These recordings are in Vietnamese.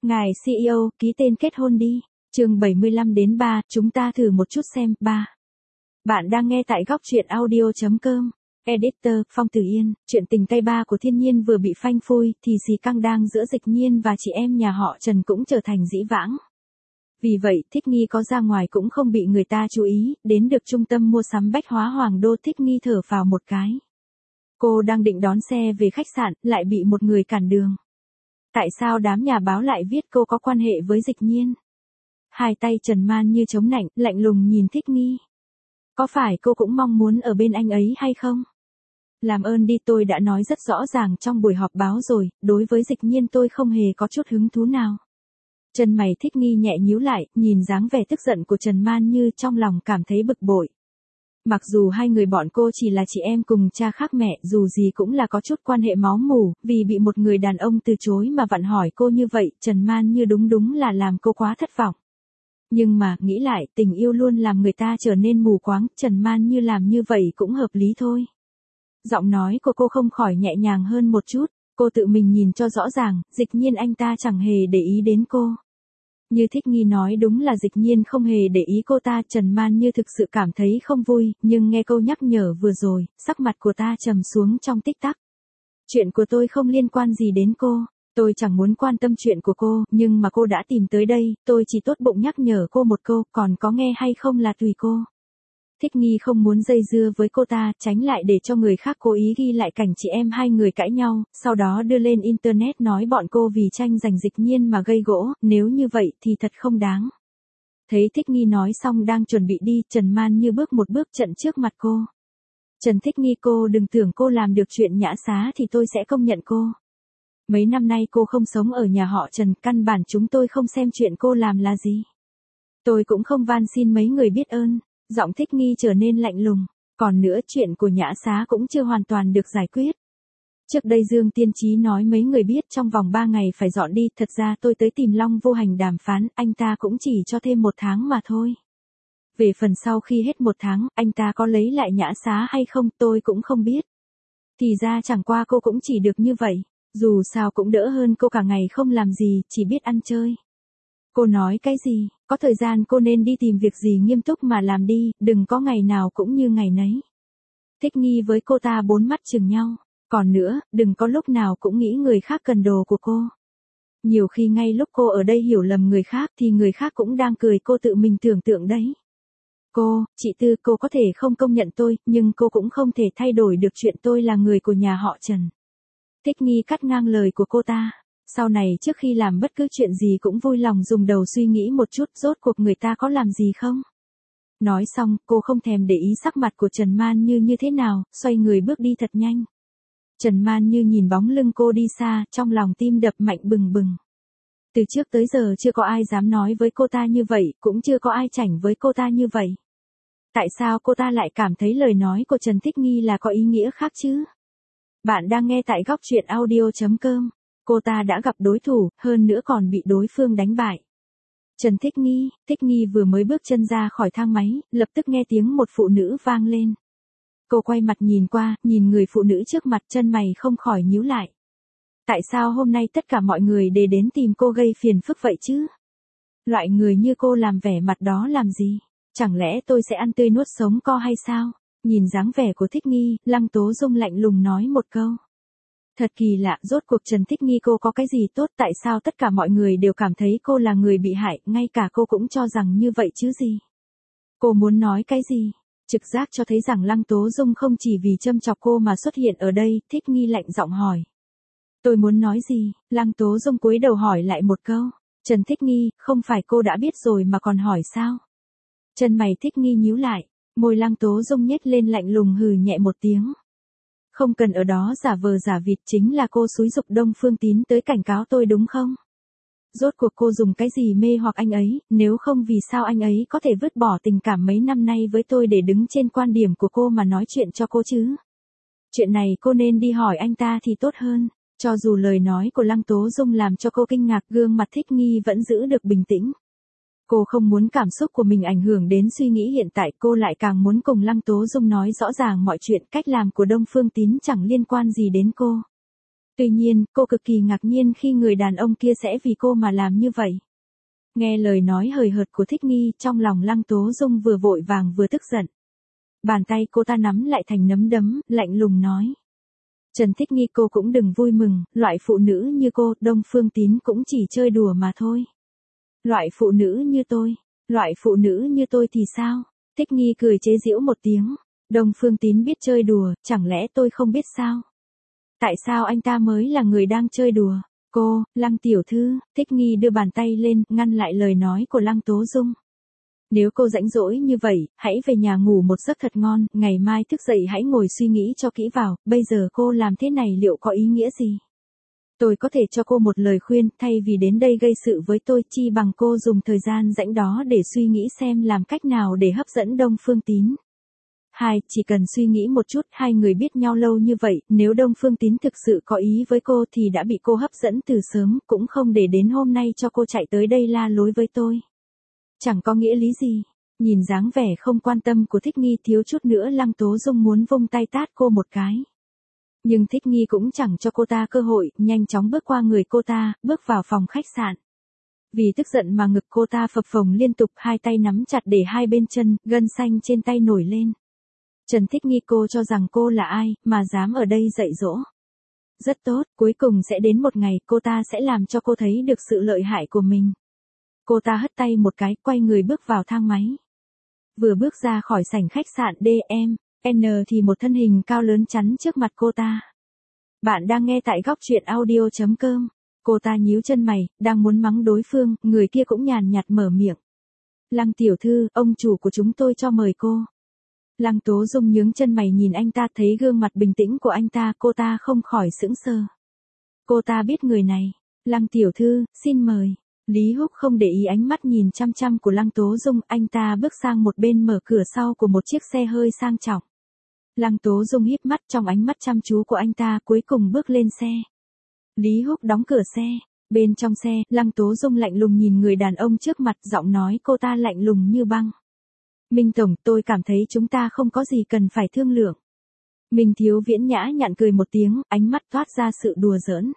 Ngài CEO, ký tên kết hôn đi. Chương 75 đến 3, chúng ta thử một chút xem. 3. Bạn đang nghe tại góc truyện audio.com. Editor, Phong Tử Yên. Chuyện tình tay ba của Thiên Nhiên vừa bị phanh phui, thì xì căng đang giữa Dịch Nhiên và chị em nhà họ Trần cũng trở thành dĩ vãng. Vì vậy, Thích Nghi có ra ngoài cũng không bị người ta chú ý, đến được trung tâm mua sắm bách hóa Hoàng Đô. Thích Nghi thở phào một cái. Cô đang định đón xe về khách sạn, lại bị một người cản đường. Tại sao đám nhà báo lại viết cô có quan hệ với Dịch Nhiên? Hai tay Trần Man như chống nạnh, lạnh lùng nhìn Thích Nghi. Có phải cô cũng mong muốn ở bên anh ấy hay không? Làm ơn đi, tôi đã nói rất rõ ràng trong buổi họp báo rồi, đối với Dịch Nhiên tôi không hề có chút hứng thú nào. Chân mày Thích Nghi nhẹ nhíu lại, nhìn dáng vẻ tức giận của Trần Man Như trong lòng cảm thấy bực bội. Mặc dù hai người bọn cô chỉ là chị em cùng cha khác mẹ, dù gì cũng là có chút quan hệ máu mủ, vì bị một người đàn ông từ chối mà vặn hỏi cô như vậy, Trần Man Như đúng là làm cô quá thất vọng. Nhưng mà, nghĩ lại, tình yêu luôn làm người ta trở nên mù quáng, Trần Man Như làm như vậy cũng hợp lý thôi. Giọng nói của cô không khỏi nhẹ nhàng hơn một chút, cô tự mình nhìn cho rõ ràng, Dịch Nhiên anh ta chẳng hề để ý đến cô. Như Thích Nghi nói, đúng là Dịch Nhiên không hề để ý cô ta. Trần Man Như thực sự cảm thấy không vui, nhưng nghe câu nhắc nhở vừa rồi, sắc mặt của ta trầm xuống trong tích tắc. Chuyện của tôi không liên quan gì đến cô, tôi chẳng muốn quan tâm chuyện của cô, nhưng mà cô đã tìm tới đây, tôi chỉ tốt bụng nhắc nhở cô một câu, còn có nghe hay không là tùy cô. Thích Nghi không muốn dây dưa với cô ta, tránh lại để cho người khác cố ý ghi lại cảnh chị em hai người cãi nhau, sau đó đưa lên internet nói bọn cô vì tranh giành Dịch Nhiên mà gây gỗ, nếu như vậy thì thật không đáng. Thấy Thích Nghi nói xong đang chuẩn bị đi, Trần Man Như bước một bước chặn trước mặt cô. Trần Thích Nghi, cô đừng tưởng cô làm được chuyện nhã xá thì tôi sẽ công nhận cô. Mấy năm nay cô không sống ở nhà họ Trần, căn bản chúng tôi không xem chuyện cô làm là gì. Tôi cũng không van xin mấy người biết ơn. Giọng Thích Nghi trở nên lạnh lùng. Còn nữa, chuyện của nhã xá cũng chưa hoàn toàn được giải quyết. Trước đây Dương Tiên Chí nói mấy người biết trong vòng 3 ngày phải dọn đi, thật ra tôi tới tìm Long Vô Hành đàm phán, anh ta cũng chỉ cho thêm 1 tháng mà thôi. Về phần sau khi hết 1 tháng, anh ta có lấy lại nhã xá hay không tôi cũng không biết. Thì ra chẳng qua cô cũng chỉ được như vậy, dù sao cũng đỡ hơn cô cả ngày không làm gì, chỉ biết ăn chơi. Cô nói cái gì, có thời gian cô nên đi tìm việc gì nghiêm túc mà làm đi, đừng có ngày nào cũng như ngày nấy. Thích Nghi với cô ta bốn mắt chừng nhau, còn nữa, đừng có lúc nào cũng nghĩ người khác cần đồ của cô. Nhiều khi ngay lúc cô ở đây hiểu lầm người khác thì người khác cũng đang cười cô tự mình tưởng tượng đấy. Cô, chị Tư, cô có thể không công nhận tôi, nhưng cô cũng không thể thay đổi được chuyện tôi là người của nhà họ Trần. Thích Nghi cắt ngang lời của cô ta. Sau này trước khi làm bất cứ chuyện gì cũng vui lòng dùng đầu suy nghĩ một chút, rốt cuộc người ta có làm gì không? Nói xong, cô không thèm để ý sắc mặt của Trần Man như thế nào, xoay người bước đi thật nhanh. Trần Man Như nhìn bóng lưng cô đi xa, trong lòng tim đập mạnh bừng bừng. Từ trước tới giờ chưa có ai dám nói với cô ta như vậy, cũng chưa có ai chảnh với cô ta như vậy. Tại sao cô ta lại cảm thấy lời nói của Trần Thích Nghi là có ý nghĩa khác chứ? Bạn đang nghe tại góc truyện audio.com. Cô ta đã gặp đối thủ, hơn nữa còn bị đối phương đánh bại. Trần Thích Nghi vừa mới bước chân ra khỏi thang máy, lập tức nghe tiếng một phụ nữ vang lên. Cô quay mặt nhìn qua, nhìn người phụ nữ trước mặt, chân mày không khỏi nhíu lại. Tại sao hôm nay tất cả mọi người đều đến tìm cô gây phiền phức vậy chứ? Loại người như cô làm vẻ mặt đó làm gì? Chẳng lẽ tôi sẽ ăn tươi nuốt sống co hay sao? Nhìn dáng vẻ của Thích Nghi, Lăng Tố Dung lạnh lùng nói một câu. Thật kỳ lạ, rốt cuộc Trần Thích Nghi cô có cái gì tốt, tại sao tất cả mọi người đều cảm thấy cô là người bị hại, ngay cả cô cũng cho rằng như vậy chứ gì? Cô muốn nói cái gì? Trực giác cho thấy rằng Lăng Tố Dung không chỉ vì châm chọc cô mà xuất hiện ở đây, Thích Nghi lạnh giọng hỏi. Tôi muốn nói gì? Lăng Tố Dung cúi đầu hỏi lại một câu. Trần Thích Nghi, không phải cô đã biết rồi mà còn hỏi sao? Chân mày Thích Nghi nhíu lại, môi Lăng Tố Dung nhếch lên lạnh lùng hừ nhẹ một tiếng. Không cần ở đó giả vờ giả vịt, chính là cô xúi giục Đông Phương Tín tới cảnh cáo tôi đúng không? Rốt cuộc cô dùng cái gì mê hoặc anh ấy, nếu không vì sao anh ấy có thể vứt bỏ tình cảm mấy năm nay với tôi để đứng trên quan điểm của cô mà nói chuyện cho cô chứ? Chuyện này cô nên đi hỏi anh ta thì tốt hơn. Cho dù lời nói của Lăng Tố Dung làm cho cô kinh ngạc, gương mặt Thích Nghi vẫn giữ được bình tĩnh. Cô không muốn cảm xúc của mình ảnh hưởng đến suy nghĩ hiện tại, cô lại càng muốn cùng Lăng Tố Dung nói rõ ràng mọi chuyện, cách làm của Đông Phương Tín chẳng liên quan gì đến cô. Tuy nhiên, cô cực kỳ ngạc nhiên khi người đàn ông kia sẽ vì cô mà làm như vậy. Nghe lời nói hời hợt của Thích Nghi, trong lòng Lăng Tố Dung vừa vội vàng vừa tức giận. Bàn tay cô ta nắm lại thành nắm đấm, lạnh lùng nói. Trần Thích Nghi, cô cũng đừng vui mừng, loại phụ nữ như cô, Đông Phương Tín cũng chỉ chơi đùa mà thôi. Loại phụ nữ như tôi thì sao? Thích Nghi cười chế giễu một tiếng. Đông Phương Tín biết chơi đùa, chẳng lẽ tôi không biết sao? Tại sao anh ta mới là người đang chơi đùa? Cô, Lăng tiểu thư, Thích Nghi đưa bàn tay lên, ngăn lại lời nói của Lăng Tố Dung. Nếu cô rảnh rỗi như vậy, hãy về nhà ngủ một giấc thật ngon, ngày mai thức dậy hãy ngồi suy nghĩ cho kỹ vào, bây giờ cô làm thế này liệu có ý nghĩa gì? Tôi có thể cho cô một lời khuyên, thay vì đến đây gây sự với tôi, chi bằng cô dùng thời gian rảnh đó để suy nghĩ xem làm cách nào để hấp dẫn Đông Phương Tín. Chỉ cần suy nghĩ một chút, hai người biết nhau lâu như vậy, nếu Đông Phương Tín thực sự có ý với cô thì đã bị cô hấp dẫn từ sớm, cũng không để đến hôm nay cho cô chạy tới đây la lối với tôi. Chẳng có nghĩa lý gì. Nhìn dáng vẻ không quan tâm của Thích Nghi, thiếu chút nữa Lăng Tố Dung muốn vung tay tát cô một cái. Nhưng Thích Nghi cũng chẳng cho cô ta cơ hội, nhanh chóng bước qua người cô ta, bước vào phòng khách sạn. Vì tức giận mà ngực cô ta phập phồng liên tục, hai tay nắm chặt để hai bên chân, gân xanh trên tay nổi lên. Trần Thích Nghi, cô cho rằng cô là ai, mà dám ở đây dạy dỗ. Rất tốt, cuối cùng sẽ đến một ngày cô ta sẽ làm cho cô thấy được sự lợi hại của mình. Cô ta hất tay một cái, quay người bước vào thang máy. Vừa bước ra khỏi sảnh khách sạn DM, thì một thân hình cao lớn chắn trước mặt cô ta. Bạn đang nghe tại góc truyện audio.com. Cô ta nhíu chân mày, đang muốn mắng đối phương, người kia cũng nhàn nhạt mở miệng. Lăng tiểu thư, ông chủ của chúng tôi cho mời cô. Lăng Tố Dung nhướng chân mày nhìn anh ta, thấy gương mặt bình tĩnh của anh ta, cô ta không khỏi sững sờ. Cô ta biết người này. Lăng tiểu thư, xin mời. Lý Húc không để ý ánh mắt nhìn chăm chăm của Lăng Tố Dung, anh ta bước sang một bên mở cửa sau của một chiếc xe hơi sang trọng. Lăng Tố Dung híp mắt, trong ánh mắt chăm chú của anh ta, cuối cùng bước lên xe. Lý Húc đóng cửa xe. Bên trong xe, Lăng Tố Dung lạnh lùng nhìn người đàn ông trước mặt, giọng nói cô ta lạnh lùng như băng. Minh Tổng, tôi cảm thấy chúng ta không có gì cần phải thương lượng. Minh Thiếu Viễn nhã nhặn cười một tiếng, ánh mắt toát ra sự đùa giỡn.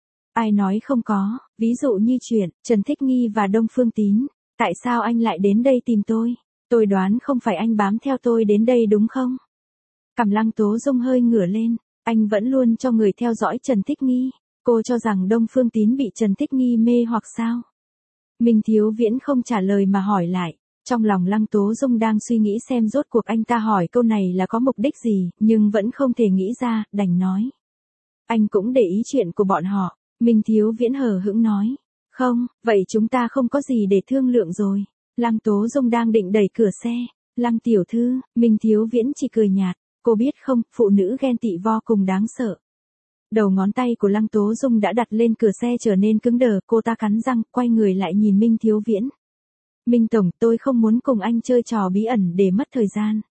Ai nói không có, ví dụ như chuyện Trần Thích Nghi và Đông Phương Tín. Tại sao anh lại đến đây tìm tôi? Tôi đoán không phải anh bám theo tôi đến đây đúng không? Cằm Lăng Tố Dung hơi ngửa lên, anh vẫn luôn cho người theo dõi Trần Thích Nghi. Cô cho rằng Đông Phương Tín bị Trần Thích Nghi mê hoặc sao? Minh Thiếu Viễn không trả lời mà hỏi lại. Trong lòng Lăng Tố Dung đang suy nghĩ xem rốt cuộc anh ta hỏi câu này là có mục đích gì, nhưng vẫn không thể nghĩ ra, đành nói. Anh cũng để ý chuyện của bọn họ. Minh Thiếu Viễn hờ hững nói. Không, vậy chúng ta không có gì để thương lượng rồi. Lăng Tố Dung đang định đẩy cửa xe. Lăng tiểu thư, Minh Thiếu Viễn chỉ cười nhạt. Cô biết không, phụ nữ ghen tị vô cùng đáng sợ. Đầu ngón tay của Lăng Tố Dung đã đặt lên cửa xe trở nên cứng đờ, cô ta cắn răng, quay người lại nhìn Minh Thiếu Viễn. Minh Tổng, tôi không muốn cùng anh chơi trò bí ẩn để mất thời gian.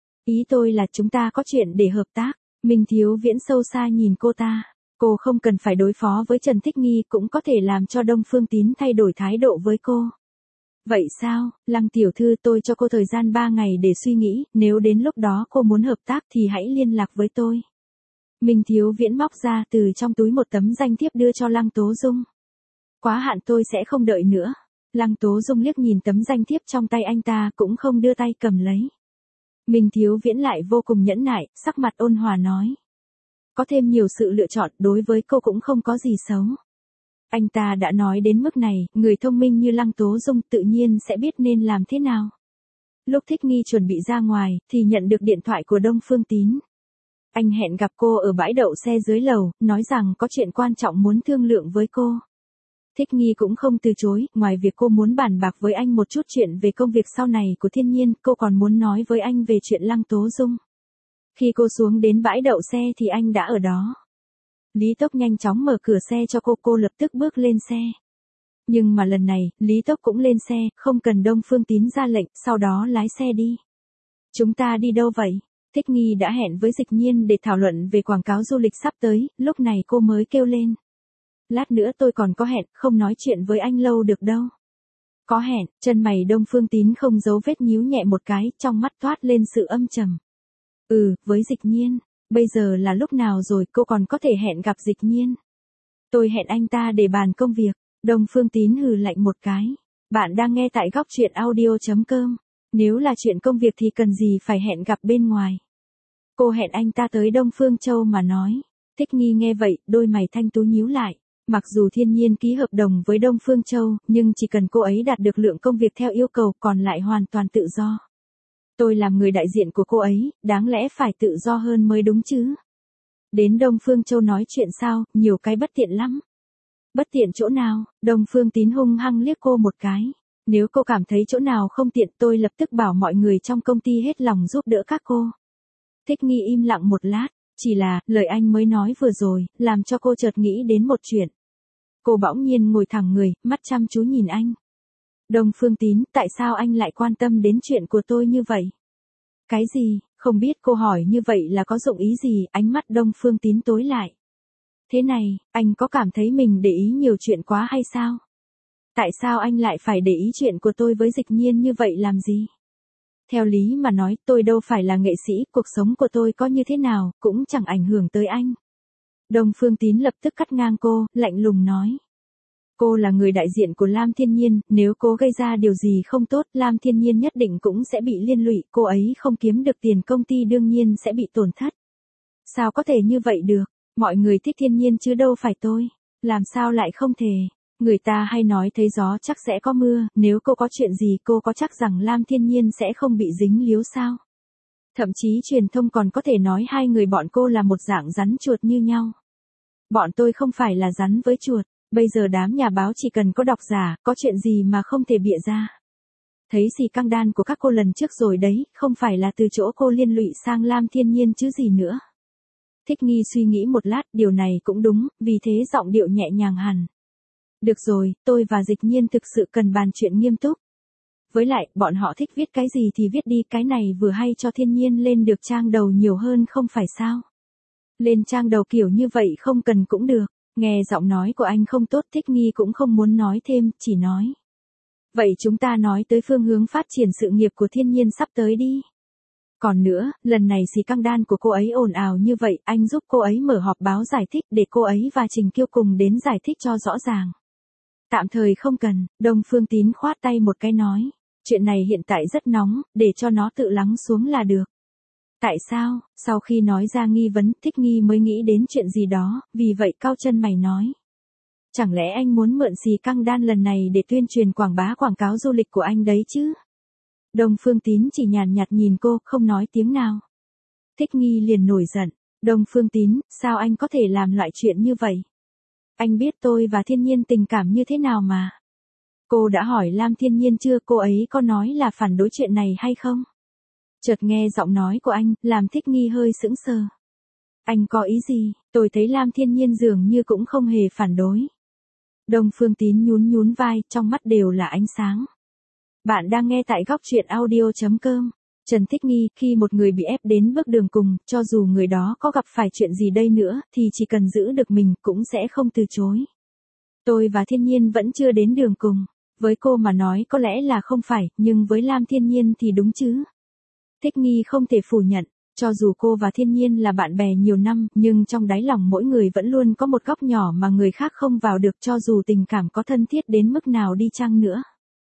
Ý tôi là chúng ta có chuyện để hợp tác. Minh Thiếu Viễn sâu xa nhìn cô ta. Cô không cần phải đối phó với Trần Thích Nghi, cũng có thể làm cho Đông Phương Tín thay đổi thái độ với cô. Vậy sao, Lăng tiểu thư, tôi cho cô thời gian 3 ngày để suy nghĩ, nếu đến lúc đó cô muốn hợp tác thì hãy liên lạc với tôi. Minh Thiếu Viễn móc ra từ trong túi một tấm danh thiếp đưa cho Lăng Tố Dung. Quá hạn, tôi sẽ không đợi nữa. Lăng Tố Dung liếc nhìn tấm danh thiếp trong tay anh ta, cũng không đưa tay cầm lấy. Minh Thiếu Viễn lại vô cùng nhẫn nại, sắc mặt ôn hòa nói. Có thêm nhiều sự lựa chọn, đối với cô cũng không có gì xấu. Anh ta đã nói đến mức này, người thông minh như Lăng Tố Dung tự nhiên sẽ biết nên làm thế nào. Lúc Thích Nghi chuẩn bị ra ngoài, thì nhận được điện thoại của Đông Phương Tín. Anh hẹn gặp cô ở bãi đậu xe dưới lầu, nói rằng có chuyện quan trọng muốn thương lượng với cô. Thích Nghi cũng không từ chối, ngoài việc cô muốn bàn bạc với anh một chút chuyện về công việc sau này của Thiên Nhiên, cô còn muốn nói với anh về chuyện Lăng Tố Dung. Khi cô xuống đến bãi đậu xe thì anh đã ở đó. Lý Tốc nhanh chóng mở cửa xe cho cô lập tức bước lên xe. Nhưng mà lần này, Lý Tốc cũng lên xe, không cần Đông Phương Tín ra lệnh, sau đó lái xe đi. Chúng ta đi đâu vậy? Thích Nghi đã hẹn với Dịch Nhiên để thảo luận về quảng cáo du lịch sắp tới, lúc này cô mới kêu lên. Lát nữa tôi còn có hẹn, không nói chuyện với anh lâu được đâu. Có hẹn, chân mày Đông Phương Tín không giấu vết nhíu nhẹ một cái, trong mắt toát lên sự âm trầm. Với Dịch Nhiên. Bây giờ là lúc nào rồi cô còn có thể hẹn gặp Dịch Nhiên? Tôi hẹn anh ta để bàn công việc. Đông Phương Tín hừ lạnh một cái. Bạn đang nghe tại góc truyện audio.com. Nếu là chuyện công việc thì cần gì phải hẹn gặp bên ngoài. Cô hẹn anh ta tới Đông Phương Châu mà nói. Thích Nghi nghe vậy, đôi mày thanh tú nhíu lại. Mặc dù Thiên Nhiên ký hợp đồng với Đông Phương Châu, nhưng chỉ cần cô ấy đạt được lượng công việc theo yêu cầu còn lại hoàn toàn tự do. Tôi làm người đại diện của cô ấy, đáng lẽ phải tự do hơn mới đúng chứ. Đến Đông Phương Châu nói chuyện sao, nhiều cái bất tiện lắm. Bất tiện chỗ nào? Đông Phương Tín hung hăng liếc cô một cái. Nếu cô cảm thấy chỗ nào không tiện tôi lập tức bảo mọi người trong công ty hết lòng giúp đỡ các cô. Thích Nghi im lặng một lát, chỉ là lời anh mới nói vừa rồi, làm cho cô chợt nghĩ đến một chuyện. Cô bỗng nhiên ngồi thẳng người, mắt chăm chú nhìn anh. Đông Phương Tín, tại sao anh lại quan tâm đến chuyện của tôi như vậy? Cái gì? Không biết cô hỏi như vậy là có dụng ý gì? Ánh mắt Đông Phương Tín tối lại. Thế này, anh có cảm thấy mình để ý nhiều chuyện quá hay sao? Tại sao anh lại phải để ý chuyện của tôi với Dịch Nhiên như vậy làm gì? Theo lý mà nói tôi đâu phải là nghệ sĩ, cuộc sống của tôi có như thế nào, cũng chẳng ảnh hưởng tới anh. Đông Phương Tín lập tức cắt ngang cô, lạnh lùng nói. Cô là người đại diện của Lam Thiên Nhiên, nếu cô gây ra điều gì không tốt, Lam Thiên Nhiên nhất định cũng sẽ bị liên lụy, cô ấy không kiếm được tiền công ty đương nhiên sẽ bị tổn thất. Sao có thể như vậy được, mọi người thích Thiên Nhiên chứ đâu phải tôi, làm sao lại không thể. Người ta hay nói thấy gió chắc sẽ có mưa, nếu cô có chuyện gì cô có chắc rằng Lam Thiên Nhiên sẽ không bị dính líu sao? Thậm chí truyền thông còn có thể nói hai người bọn cô là một dạng rắn chuột như nhau. Bọn tôi không phải là rắn với chuột, bây giờ đám nhà báo chỉ cần có độc giả, có chuyện gì mà không thể bịa ra. Thấy xì căng đan của các cô lần trước rồi đấy, không phải là từ chỗ cô liên lụy sang Lam Thiên Nhiên chứ gì nữa. Thích Nghi suy nghĩ một lát, điều này cũng đúng, vì thế giọng điệu nhẹ nhàng hẳn. Được rồi, tôi và Dịch Nhiên thực sự cần bàn chuyện nghiêm túc. Với lại, bọn họ thích viết cái gì thì viết đi, cái này vừa hay cho Thiên Nhiên lên được trang đầu nhiều hơn không phải sao? Lên trang đầu kiểu như vậy không cần cũng được. Nghe giọng nói của anh không tốt, Thích Nghi cũng không muốn nói thêm, chỉ nói. Vậy chúng ta nói tới phương hướng phát triển sự nghiệp của Thiên Nhiên sắp tới đi. Còn nữa, lần này xì căng đan của cô ấy ồn ào như vậy, anh giúp cô ấy mở họp báo giải thích để cô ấy và Trình Kiêu cùng đến giải thích cho rõ ràng. Tạm thời không cần, Đông Phương Tín khoát tay một cái nói. Chuyện này hiện tại rất nóng, để cho nó tự lắng xuống là được. Tại sao? Sau khi nói ra nghi vấn, Thích Nghi mới nghĩ đến chuyện gì đó, vì vậy cau chân mày nói. Chẳng lẽ anh muốn mượn xì căng đan lần này để tuyên truyền quảng bá quảng cáo du lịch của anh đấy chứ? Đông Phương Tín chỉ nhàn nhạt nhìn cô, không nói tiếng nào. Thích Nghi liền nổi giận. Đông Phương Tín, sao anh có thể làm loại chuyện như vậy? Anh biết tôi và Thiên Nhiên tình cảm như thế nào mà. Cô đã hỏi Lam Thiên Nhiên chưa, cô ấy có nói là phản đối chuyện này hay không? Chợt nghe giọng nói của anh, làm Thích Nghi hơi sững sờ. Anh có ý gì? Tôi thấy Lam Thiên Nhiên dường như cũng không hề phản đối. Đông Phương Tín nhún nhún vai, trong mắt đều là ánh sáng. Bạn đang nghe tại góc truyện audio.com. Trần Thích Nghi, khi một người bị ép đến bước đường cùng, cho dù người đó có gặp phải chuyện gì đây nữa, thì chỉ cần giữ được mình, cũng sẽ không từ chối. Tôi và Thiên Nhiên vẫn chưa đến đường cùng. Với cô mà nói có lẽ là không phải, nhưng với Lam Thiên Nhiên thì đúng chứ. Thích Nghi không thể phủ nhận, cho dù cô và Thiên Nhiên là bạn bè nhiều năm, nhưng trong đáy lòng mỗi người vẫn luôn có một góc nhỏ mà người khác không vào được, cho dù tình cảm có thân thiết đến mức nào đi chăng nữa.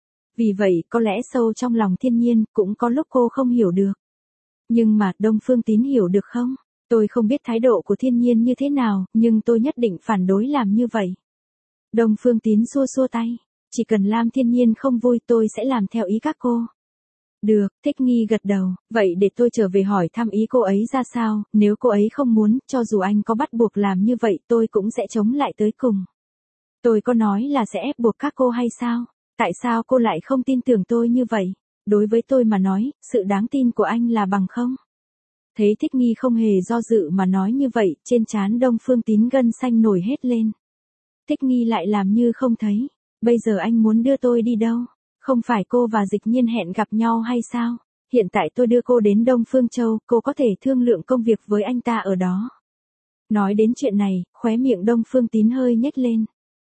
Vì vậy, có lẽ sâu trong lòng Thiên Nhiên, cũng có lúc cô không hiểu được. Nhưng mà, Đông Phương Tín hiểu được không? Tôi không biết thái độ của Thiên Nhiên như thế nào, nhưng tôi nhất định phản đối làm như vậy. Đông Phương Tín xua xua tay. Chỉ cần Lam Thiên Nhiên không vui tôi sẽ làm theo ý các cô. Được, Thích Nghi gật đầu, vậy để tôi trở về hỏi thăm ý cô ấy ra sao, nếu cô ấy không muốn, cho dù anh có bắt buộc làm như vậy tôi cũng sẽ chống lại tới cùng. Tôi có nói là sẽ ép buộc các cô hay sao? Tại sao cô lại không tin tưởng tôi như vậy? Đối với tôi mà nói, sự đáng tin của anh là bằng không? Thấy Thích Nghi không hề do dự mà nói như vậy, trên trán Đông Phương Tín gân xanh nổi hết lên. Thích Nghi lại làm như không thấy. Bây giờ anh muốn đưa tôi đi đâu? Không phải cô và Dịch Nhiên hẹn gặp nhau hay sao? Hiện tại tôi đưa cô đến Đông Phương Châu, cô có thể thương lượng công việc với anh ta ở đó. Nói đến chuyện này, khóe miệng Đông Phương Tín hơi nhếch lên.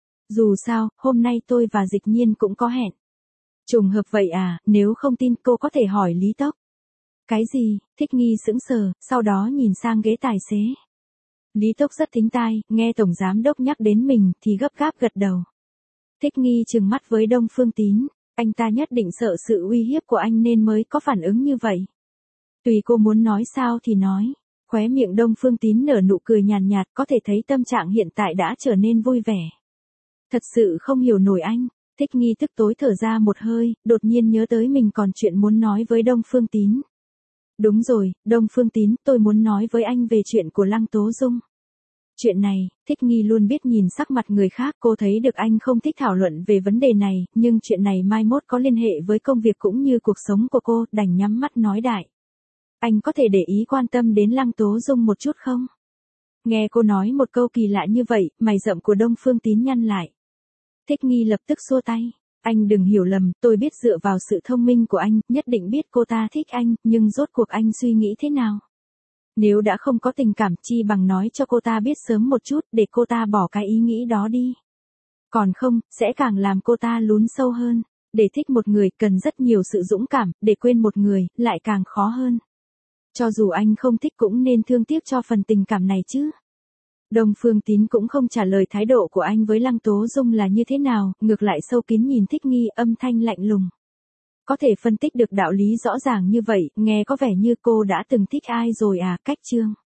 Dù sao, hôm nay tôi và Dịch Nhiên cũng có hẹn. Trùng hợp vậy à, nếu không tin cô có thể hỏi Lý Tốc. Cái gì? Thích Nghi sững sờ, sau đó nhìn sang ghế tài xế. Lý Tốc rất thính tai, nghe Tổng Giám Đốc nhắc đến mình thì gấp gáp gật đầu. Thích Nghi trừng mắt với Đông Phương Tín, anh ta nhất định sợ sự uy hiếp của anh nên mới có phản ứng như vậy. Tùy cô muốn nói sao thì nói. Khóe miệng Đông Phương Tín nở nụ cười nhàn nhạt, có thể thấy tâm trạng hiện tại đã trở nên vui vẻ. Thật sự không hiểu nổi anh. Thích Nghi tức tối thở ra một hơi, đột nhiên nhớ tới mình còn chuyện muốn nói với Đông Phương Tín. Đúng rồi, Đông Phương Tín, tôi muốn nói với anh về chuyện của Lăng Tố Dung. Chuyện này, Thích Nghi luôn biết nhìn sắc mặt người khác, cô thấy được anh không thích thảo luận về vấn đề này, nhưng chuyện này mai mốt có liên hệ với công việc cũng như cuộc sống của cô, đành nhắm mắt nói đại. Anh có thể để ý quan tâm đến Lăng Tố Dung một chút không? Nghe cô nói một câu kỳ lạ như vậy, mày rậm của Đông Phương Tín nhăn lại. Thích Nghi lập tức xua tay. Anh đừng hiểu lầm, tôi biết dựa vào sự thông minh của anh, nhất định biết cô ta thích anh, nhưng rốt cuộc anh suy nghĩ thế nào? Nếu đã không có tình cảm chi bằng nói cho cô ta biết sớm một chút để cô ta bỏ cái ý nghĩ đó đi. Còn không, sẽ càng làm cô ta lún sâu hơn. Để thích một người cần rất nhiều sự dũng cảm, để quên một người lại càng khó hơn. Cho dù anh không thích cũng nên thương tiếc cho phần tình cảm này chứ. Đông Phương Tín cũng không trả lời thái độ của anh với Lăng Tố Dung là như thế nào, ngược lại sâu kín nhìn Thích Nghi, âm thanh lạnh lùng. Có thể phân tích được đạo lý rõ ràng như vậy, nghe có vẻ như cô đã từng thích ai rồi à, cách chương.